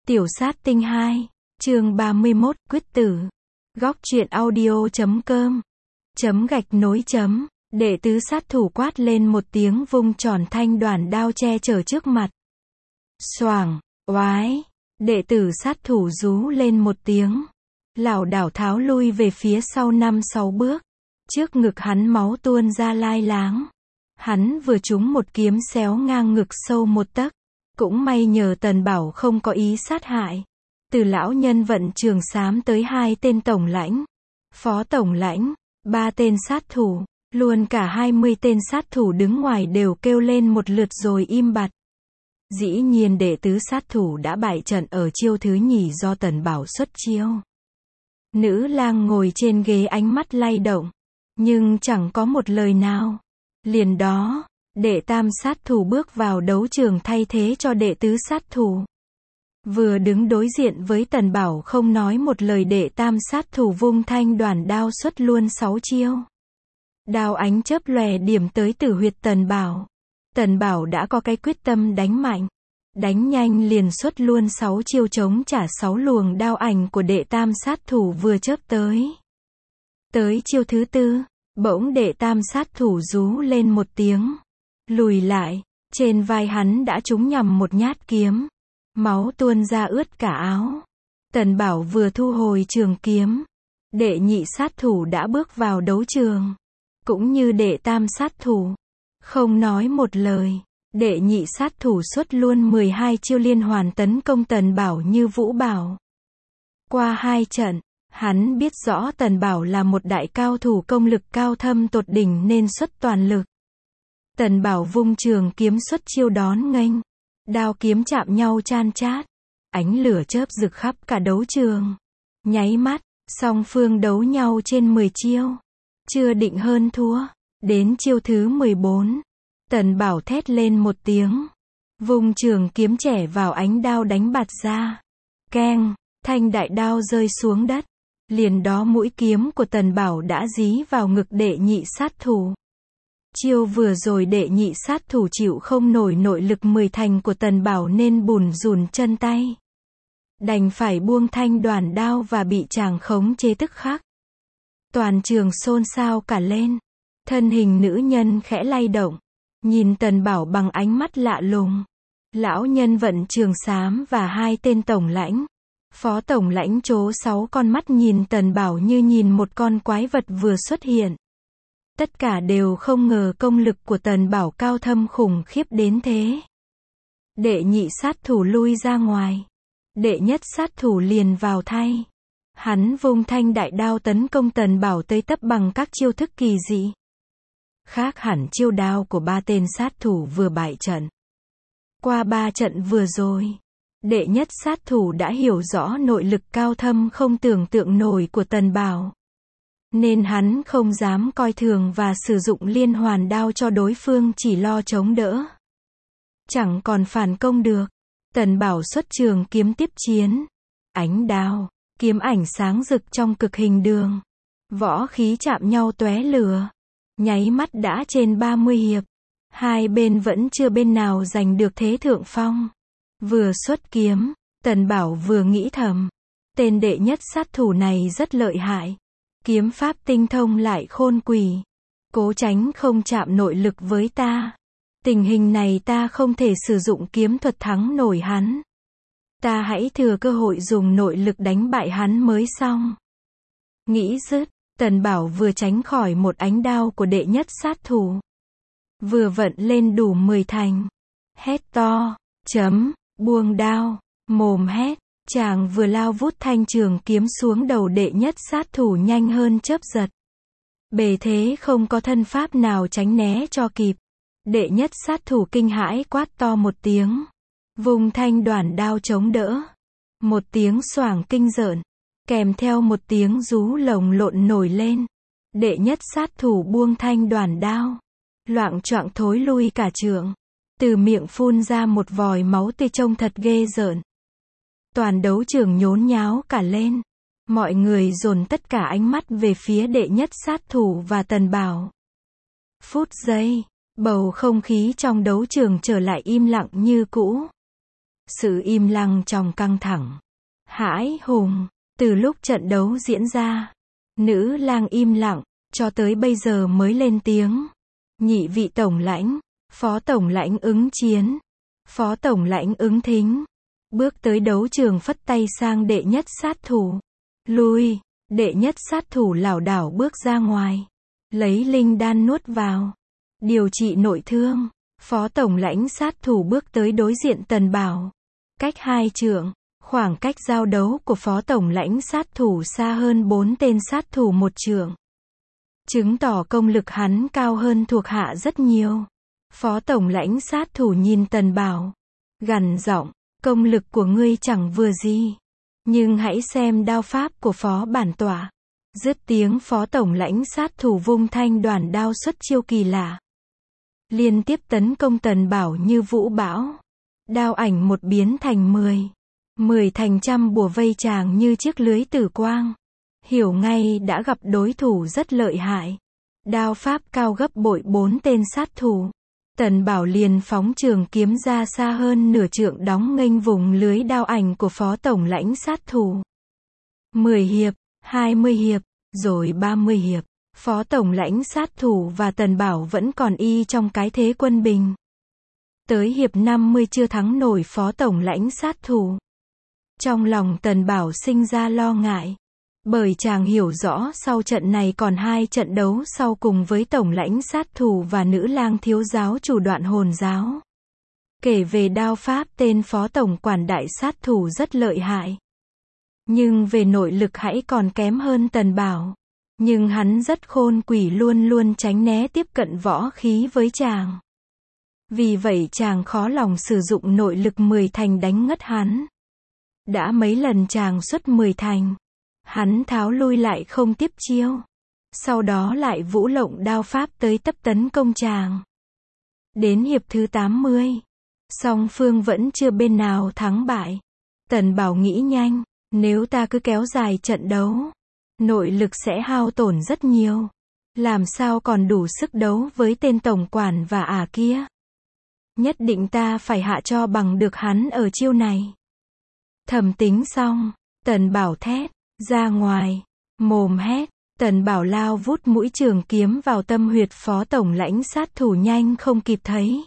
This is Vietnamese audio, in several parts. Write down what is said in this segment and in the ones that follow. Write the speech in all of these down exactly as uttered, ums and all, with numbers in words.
Tiểu sát tinh hai, chương ba mươi mốt, quyết tử. Góc truyện audio chấm com chấm gạch nối chấm, đệ tứ sát thủ quát lên một tiếng vung tròn thanh đoản đao che chở trước mặt. Xoảng, oái, đệ tử sát thủ rú lên một tiếng, lảo đảo tháo lui về phía sau năm sáu bước, trước ngực hắn máu tuôn ra lai láng. Hắn vừa trúng một kiếm xéo ngang ngực sâu một tấc. Cũng may nhờ Tần Bảo không có ý sát hại. Từ lão nhân vận trường xám tới hai tên tổng lãnh, phó tổng lãnh, ba tên sát thủ, luôn cả hai mươi tên sát thủ đứng ngoài đều kêu lên một lượt rồi im bặt. Dĩ nhiên đệ tứ sát thủ đã bại trận ở chiêu thứ nhì do Tần Bảo xuất chiêu. Nữ lang ngồi trên ghế ánh mắt lay động, nhưng chẳng có một lời nào. Liền đó, đệ tam sát thủ bước vào đấu trường thay thế cho đệ tứ sát thủ. Vừa đứng đối diện với Tần Bảo không nói một lời, đệ tam sát thủ vung thanh đoản đao xuất luôn sáu chiêu. Đao ánh chớp lòe điểm tới tử huyệt Tần Bảo. Tần Bảo đã có cái quyết tâm đánh mạnh, đánh nhanh liền xuất luôn sáu chiêu chống trả sáu luồng đao ảnh của đệ tam sát thủ vừa chớp tới. Tới chiêu thứ tư, bỗng đệ tam sát thủ rú lên một tiếng, lùi lại, trên vai hắn đã trúng nhầm một nhát kiếm, máu tuôn ra ướt cả áo. Tần Bảo vừa thu hồi trường kiếm, đệ nhị sát thủ đã bước vào đấu trường, cũng như đệ tam sát thủ, không nói một lời, đệ nhị sát thủ xuất luôn mười hai chiêu liên hoàn tấn công Tần Bảo như vũ bảo. Qua hai trận, hắn biết rõ Tần Bảo là một đại cao thủ công lực cao thâm tột đỉnh nên xuất toàn lực. Tần Bảo vung trường kiếm xuất chiêu đón nghênh, đao kiếm chạm nhau chan chát, ánh lửa chớp rực khắp cả đấu trường. Nháy mắt, song phương đấu nhau trên mười chiêu, chưa định hơn thua. Đến chiêu thứ mười bốn, Tần Bảo thét lên một tiếng, vung trường kiếm chẻ vào ánh đao đánh bạt ra. Keng, thanh đại đao rơi xuống đất. Liền đó mũi kiếm của Tần Bảo đã dí vào ngực đệ nhị sát thủ. Chiêu vừa rồi đệ nhị sát thủ chịu không nổi nội lực mười thành của Tần Bảo nên bùn rùn chân tay. Đành phải buông thanh đoản đao và bị chàng khống chế tức khắc. Toàn trường xôn xao cả lên. Thân hình nữ nhân khẽ lay động, nhìn Tần Bảo bằng ánh mắt lạ lùng. Lão nhân vận trường xám và hai tên tổng lãnh, phó tổng lãnh trố sáu con mắt nhìn Tần Bảo như nhìn một con quái vật vừa xuất hiện. Tất cả đều không ngờ công lực của Tần Bảo cao thâm khủng khiếp đến thế. Đệ nhị sát thủ lui ra ngoài, đệ nhất sát thủ liền vào thay. Hắn vung thanh đại đao tấn công Tần Bảo tới tấp bằng các chiêu thức kỳ dị. Khác hẳn chiêu đao của ba tên sát thủ vừa bại trận. Qua ba trận vừa rồi, đệ nhất sát thủ đã hiểu rõ nội lực cao thâm không tưởng tượng nổi của Tần Bảo. Nên hắn không dám coi thường và sử dụng liên hoàn đao cho đối phương, chỉ lo chống đỡ. Chẳng còn phản công được. Tần Bảo xuất trường kiếm tiếp chiến. Ánh đao, kiếm ảnh sáng rực trong cực hình đường. Võ khí chạm nhau tóe lửa. Nháy mắt đã trên ba mươi hiệp. Hai bên vẫn chưa bên nào giành được thế thượng phong. Vừa xuất kiếm, Tần Bảo vừa nghĩ thầm. Tên đệ nhất sát thủ này rất lợi hại. Kiếm pháp tinh thông lại khôn quỷ. Cố tránh không chạm nội lực với ta. Tình hình này ta không thể sử dụng kiếm thuật thắng nổi hắn. Ta hãy thừa cơ hội dùng nội lực đánh bại hắn mới xong. Nghĩ dứt, Tần Bảo vừa tránh khỏi một ánh đao của đệ nhất sát thủ, vừa vận lên đủ mười thành. Hét to, chấm, buông đao, mồm hét. Chàng vừa lao vút thanh trường kiếm xuống đầu đệ nhất sát thủ nhanh hơn chớp giật. Bề thế không có thân pháp nào tránh né cho kịp. Đệ nhất sát thủ kinh hãi quát to một tiếng, vung thanh đoản đao chống đỡ. Một tiếng xoảng kinh rợn, kèm theo một tiếng rú lồng lộn nổi lên. Đệ nhất sát thủ buông thanh đoản đao, loạng choạng thối lui cả trượng. Từ miệng phun ra một vòi máu tươi trông thật ghê rợn. Toàn đấu trường nhốn nháo cả lên. Mọi người dồn tất cả ánh mắt về phía đệ nhất sát thủ và Tần Bảo. Phút giây, bầu không khí trong đấu trường trở lại im lặng như cũ. Sự im lặng trong căng thẳng. Hãi hùng, từ lúc trận đấu diễn ra, nữ lang im lặng, cho tới bây giờ mới lên tiếng. Nhị vị tổng lãnh, phó tổng lãnh ứng chiến, phó tổng lãnh ứng thính. Bước tới đấu trường phất tay sang đệ nhất sát thủ. Lui, đệ nhất sát thủ lảo đảo bước ra ngoài. Lấy linh đan nuốt vào. Điều trị nội thương. Phó tổng lãnh sát thủ bước tới đối diện Tần Bảo. Cách hai trượng, khoảng cách giao đấu của phó tổng lãnh sát thủ xa hơn bốn tên sát thủ một trượng. Chứng tỏ công lực hắn cao hơn thuộc hạ rất nhiều. Phó tổng lãnh sát thủ nhìn Tần Bảo, gằn giọng, công lực của ngươi chẳng vừa gì. Nhưng hãy xem đao pháp của phó bản tọa. Dứt tiếng phó tổng lãnh sát thủ vung thanh đoản đao xuất chiêu kỳ lạ. Liên tiếp tấn công Tần Bảo như vũ bão. Đao ảnh một biến thành mười. Mười thành trăm bùa vây chàng như chiếc lưới tử quang. Hiểu ngay đã gặp đối thủ rất lợi hại. Đao pháp cao gấp bội bốn tên sát thủ. Tần Bảo liền phóng trường kiếm ra xa hơn nửa trượng đóng nghênh vùng lưới đao ảnh của phó tổng lãnh sát thủ. mười hiệp, hai mươi hiệp, rồi ba mươi hiệp. Phó tổng lãnh sát thủ và Tần Bảo vẫn còn y trong cái thế quân bình. Tới hiệp năm mươi chưa thắng nổi phó tổng lãnh sát thủ. Trong lòng Tần Bảo sinh ra lo ngại. Bởi chàng hiểu rõ sau trận này còn hai trận đấu sau cùng với tổng lãnh sát thủ và nữ lang thiếu giáo chủ Đoạn Hồn giáo. Kể về đao pháp tên phó tổng quản đại sát thủ rất lợi hại. Nhưng về nội lực hãy còn kém hơn Tần Bảo. Nhưng hắn rất khôn quỷ luôn luôn tránh né tiếp cận võ khí với chàng. Vì vậy chàng khó lòng sử dụng nội lực mười thành đánh ngất hắn. Đã mấy lần chàng xuất mười thành. Hắn tháo lui lại không tiếp chiêu. Sau đó lại vũ lộng đao pháp tới tấp tấn công chàng. Đến hiệp thứ tám mươi. Song phương vẫn chưa bên nào thắng bại. Tần Bảo nghĩ nhanh. Nếu ta cứ kéo dài trận đấu, nội lực sẽ hao tổn rất nhiều. Làm sao còn đủ sức đấu với tên tổng quản và ả kia. Nhất định ta phải hạ cho bằng được hắn ở chiêu này. Thầm tính xong, Tần Bảo thét, ra ngoài, mồm hét. Tần Bảo lao vút mũi trường kiếm vào tâm huyệt phó tổng lãnh sát thủ nhanh không kịp thấy.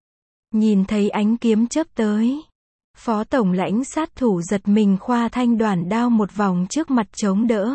Nhìn thấy ánh kiếm chớp tới. Phó tổng lãnh sát thủ giật mình khoa thanh đoản đao một vòng trước mặt chống đỡ.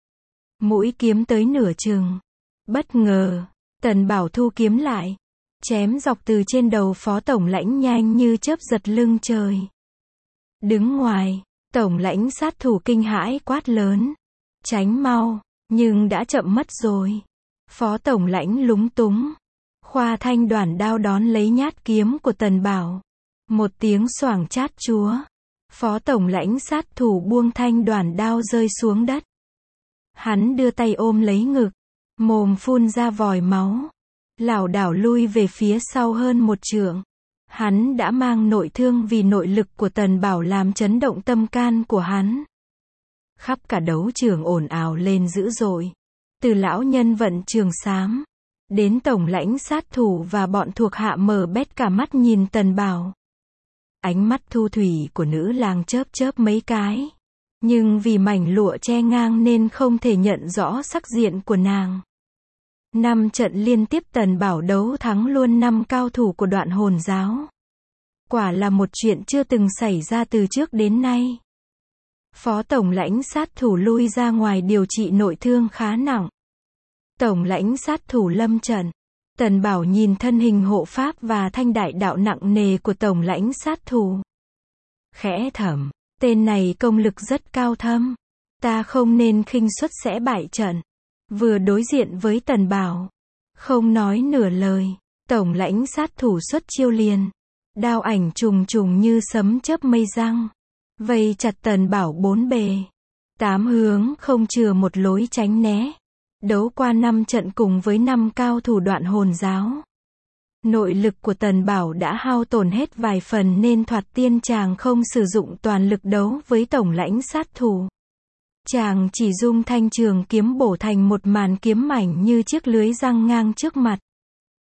Mũi kiếm tới nửa chừng. Bất ngờ, Tần Bảo thu kiếm lại. Chém dọc từ trên đầu phó tổng lãnh nhanh như chớp giật lưng trời. Đứng ngoài, tổng lãnh sát thủ kinh hãi quát lớn. Tránh mau, nhưng đã chậm mất rồi. Phó tổng lãnh lúng túng. Khoa thanh đoản đao đón lấy nhát kiếm của Tần Bảo. Một tiếng xoảng chát chúa. Phó tổng lãnh sát thủ buông thanh đoản đao rơi xuống đất. Hắn đưa tay ôm lấy ngực. Mồm phun ra vòi máu. Lảo đảo lui về phía sau hơn một trượng. Hắn đã mang nội thương vì nội lực của Tần Bảo làm chấn động tâm can của hắn. Khắp cả đấu trường ồn ào lên dữ dội. Từ lão nhân vận trường xám. Đến tổng lãnh sát thủ và bọn thuộc hạ mở bét cả mắt nhìn Tần Bảo. Ánh mắt thu thủy của nữ lang chớp chớp mấy cái. Nhưng vì mảnh lụa che ngang nên không thể nhận rõ sắc diện của nàng. Năm trận liên tiếp Tần Bảo đấu thắng luôn năm cao thủ của Đoạn Hồn giáo. Quả là một chuyện chưa từng xảy ra từ trước đến nay. Phó tổng lãnh sát thủ lui ra ngoài điều trị nội thương khá nặng. Tổng lãnh sát thủ lâm trận. Tần Bảo nhìn thân hình hộ pháp và thanh đại đạo nặng nề của tổng lãnh sát thủ. Khẽ thầm, tên này công lực rất cao thâm. Ta không nên khinh suất sẽ bại trận. Vừa đối diện với Tần Bảo. Không nói nửa lời. Tổng lãnh sát thủ xuất chiêu liền. Đao ảnh trùng trùng như sấm chớp mây răng. Vây chặt Tần Bảo bốn bề. Tám hướng không chừa một lối tránh né. Đấu qua năm trận cùng với năm cao thủ Đoạn Hồn giáo. Nội lực của Tần Bảo đã hao tổn hết vài phần nên thoạt tiên chàng không sử dụng toàn lực đấu với tổng lãnh sát thủ. Chàng chỉ dung thanh trường kiếm bổ thành một màn kiếm mảnh như chiếc lưới răng ngang trước mặt.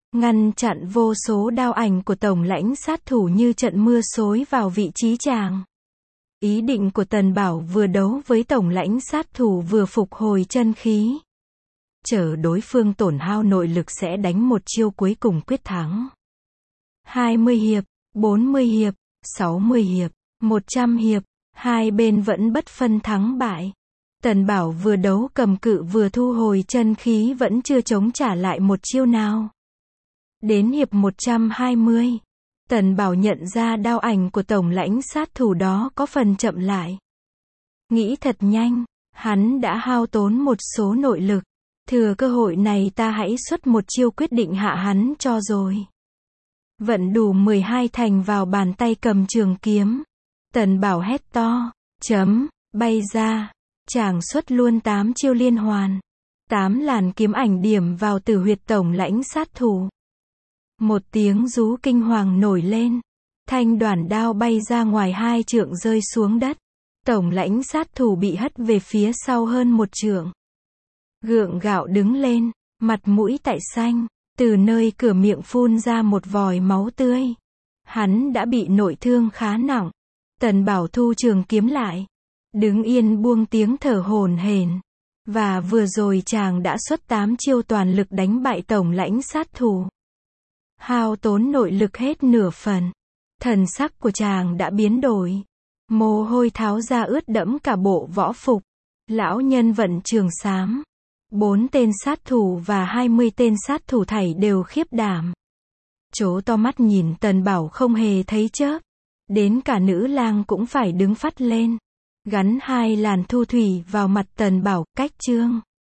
ngăn chặn vô số đao ảnh của tổng lãnh sát thủ như trận mưa xối vào vị trí chàng. Ý định của Tần Bảo vừa đấu với tổng lãnh sát thủ vừa phục hồi chân khí. Chờ đối phương tổn hao nội lực sẽ đánh một chiêu cuối cùng quyết thắng. hai mươi hiệp, bốn mươi hiệp, sáu mươi hiệp, một trăm hiệp, hai bên vẫn bất phân thắng bại. Tần Bảo vừa đấu cầm cự vừa thu hồi chân khí vẫn chưa chống trả lại một chiêu nào. Đến hiệp một trăm hai mươi, Tần Bảo nhận ra đao ảnh của tổng lãnh sát thủ đó có phần chậm lại. Nghĩ thật nhanh, hắn đã hao tốn một số nội lực. Thừa cơ hội này ta hãy xuất một chiêu quyết định hạ hắn cho rồi. Vận đủ mười hai thành vào bàn tay cầm trường kiếm. Tần Bảo hét to, chấm, bay ra. Chàng xuất luôn tám chiêu liên hoàn. Tám làn kiếm ảnh điểm vào tử huyệt tổng lãnh sát thủ. Một tiếng rú kinh hoàng nổi lên. Thanh đoản đao bay ra ngoài hai trượng rơi xuống đất. Tổng lãnh sát thủ bị hất về phía sau hơn một trượng. Gượng gạo đứng lên, mặt mũi tái xanh, từ nơi cửa miệng phun ra một vòi máu tươi. Hắn đã bị nội thương khá nặng. Tần Bảo thu trường kiếm lại, đứng yên buông tiếng thở hổn hển. Và vừa rồi chàng đã xuất tám chiêu toàn lực đánh bại tổng lãnh sát thủ. Hao tốn nội lực hết nửa phần. Thần sắc của chàng đã biến đổi. Mồ hôi tháo ra ướt đẫm cả bộ võ phục. Lão nhân vận trường xám. Bốn tên sát thủ và hai mươi tên sát thủ thảy đều khiếp đảm. Trố to mắt nhìn Tần Bảo không hề thấy chớp. Đến cả nữ lang cũng phải đứng phắt lên. Gắn hai làn thu thủy vào mặt Tần Bảo, cách chương.